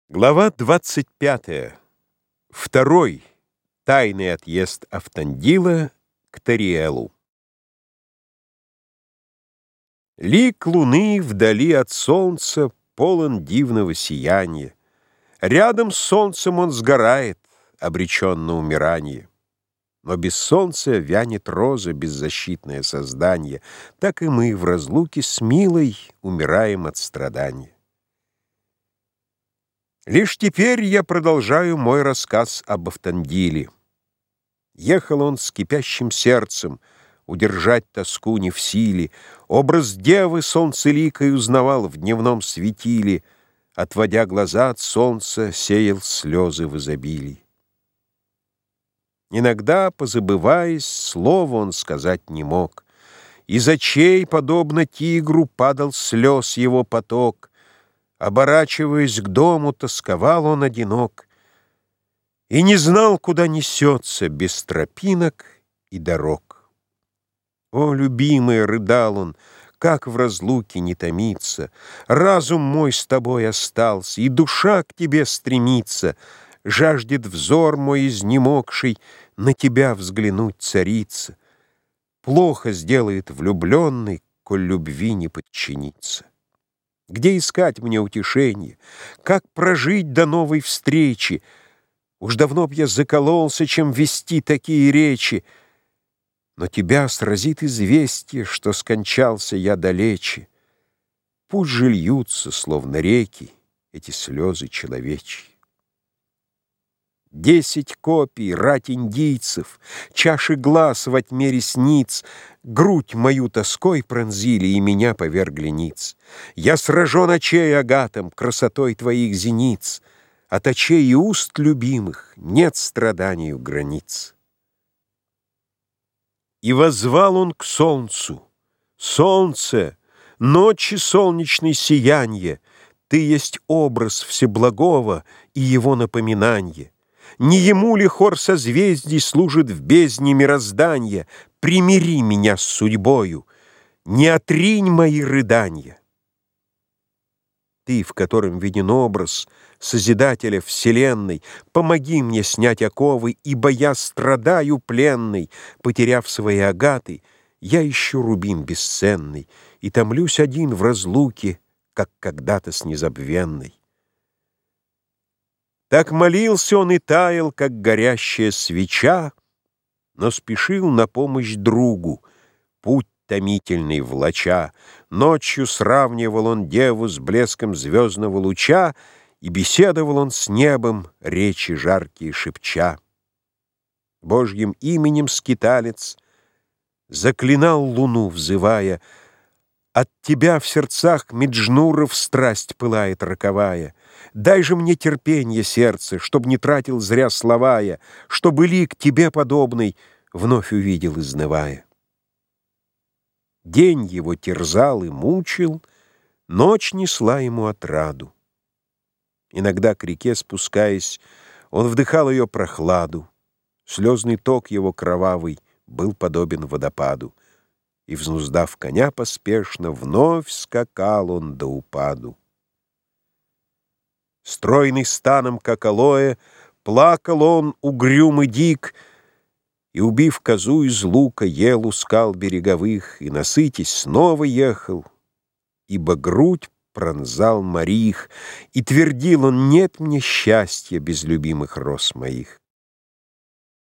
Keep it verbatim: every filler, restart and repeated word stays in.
Глава двадцать пятая. Второй тайный отъезд Автандила к Тариэлу. Лик луны вдали от солнца полон дивного сияния. Рядом с солнцем он сгорает, обречен на умирание. Но без солнца вянет роза, беззащитное создание. Так и мы в разлуке с милой умираем от страдания. Лишь теперь я продолжаю мой рассказ об Автандиле. Ехал он с кипящим сердцем, удержать тоску не в силе. Образ девы солнцеликой узнавал в дневном светиле, отводя глаза от солнца, сеял слезы в изобилии. Иногда, позабываясь, слова он сказать не мог. Из очей, подобно тигру, падал слез его поток. Оборачиваясь к дому, тосковал он одинок и не знал, куда несется, без тропинок и дорог. О, любимая, рыдал он, как в разлуке не томиться! Разум мой с тобой остался, и душа к тебе стремится. Жаждет взор мой изнемогший на тебя взглянуть, царица. Плохо сделает влюбленный, коль любви не подчинится. Где искать мне утешение? Как прожить до новой встречи? Уж давно б я закололся, чем вести такие речи. Но тебя сразит известие, что скончался я далече. Пусть же льются, словно реки, эти слезы человечьи. Десять копий, рать индийцев, чаши глаз во тьме ресниц, грудь мою тоской пронзили и меня повергли ниц. Я сражен очей агатом, красотой твоих зениц. От очей и уст любимых нет страданию границ. И воззвал он к солнцу: солнце, ночи солнечной сиянье, ты есть образ всеблагого и его напоминанье. Не ему ли хор созвездий служит в бездне мирозданья? Примири меня с судьбою, не отринь мои рыданья. Ты, в котором виден образ Созидателя вселенной, помоги мне снять оковы, ибо я страдаю пленный, потеряв свои агаты, я ищу рубин бесценный и томлюсь один в разлуке, как когда-то с незабвенной. Так молился он и таял, как горящая свеча, но спешил на помощь другу, путь томительный влача. Ночью сравнивал он деву с блеском звездного луча, и беседовал он с небом, речи жаркие шепча. Божьим именем скиталец заклинал луну, взывая: от тебя в сердцах Меджнуров страсть пылает роковая. Дай же мне терпенье, сердце, чтоб не тратил зря слова я, чтобы лик тебе подобный вновь увидел, изнывая. День его терзал и мучил, ночь несла ему отраду. Иногда к реке спускаясь, он вдыхал ее прохладу. Слезный ток его кровавый был подобен водопаду. И, взнуздав коня поспешно, вновь скакал он до упаду. Стройный станом, как алоэ, плакал он, угрюм и дик, и, убив козу из лука, ел у скал береговых, и, насытясь, снова ехал, ибо грудь пронзал морих, и твердил он: нет мне счастья без любимых роз моих.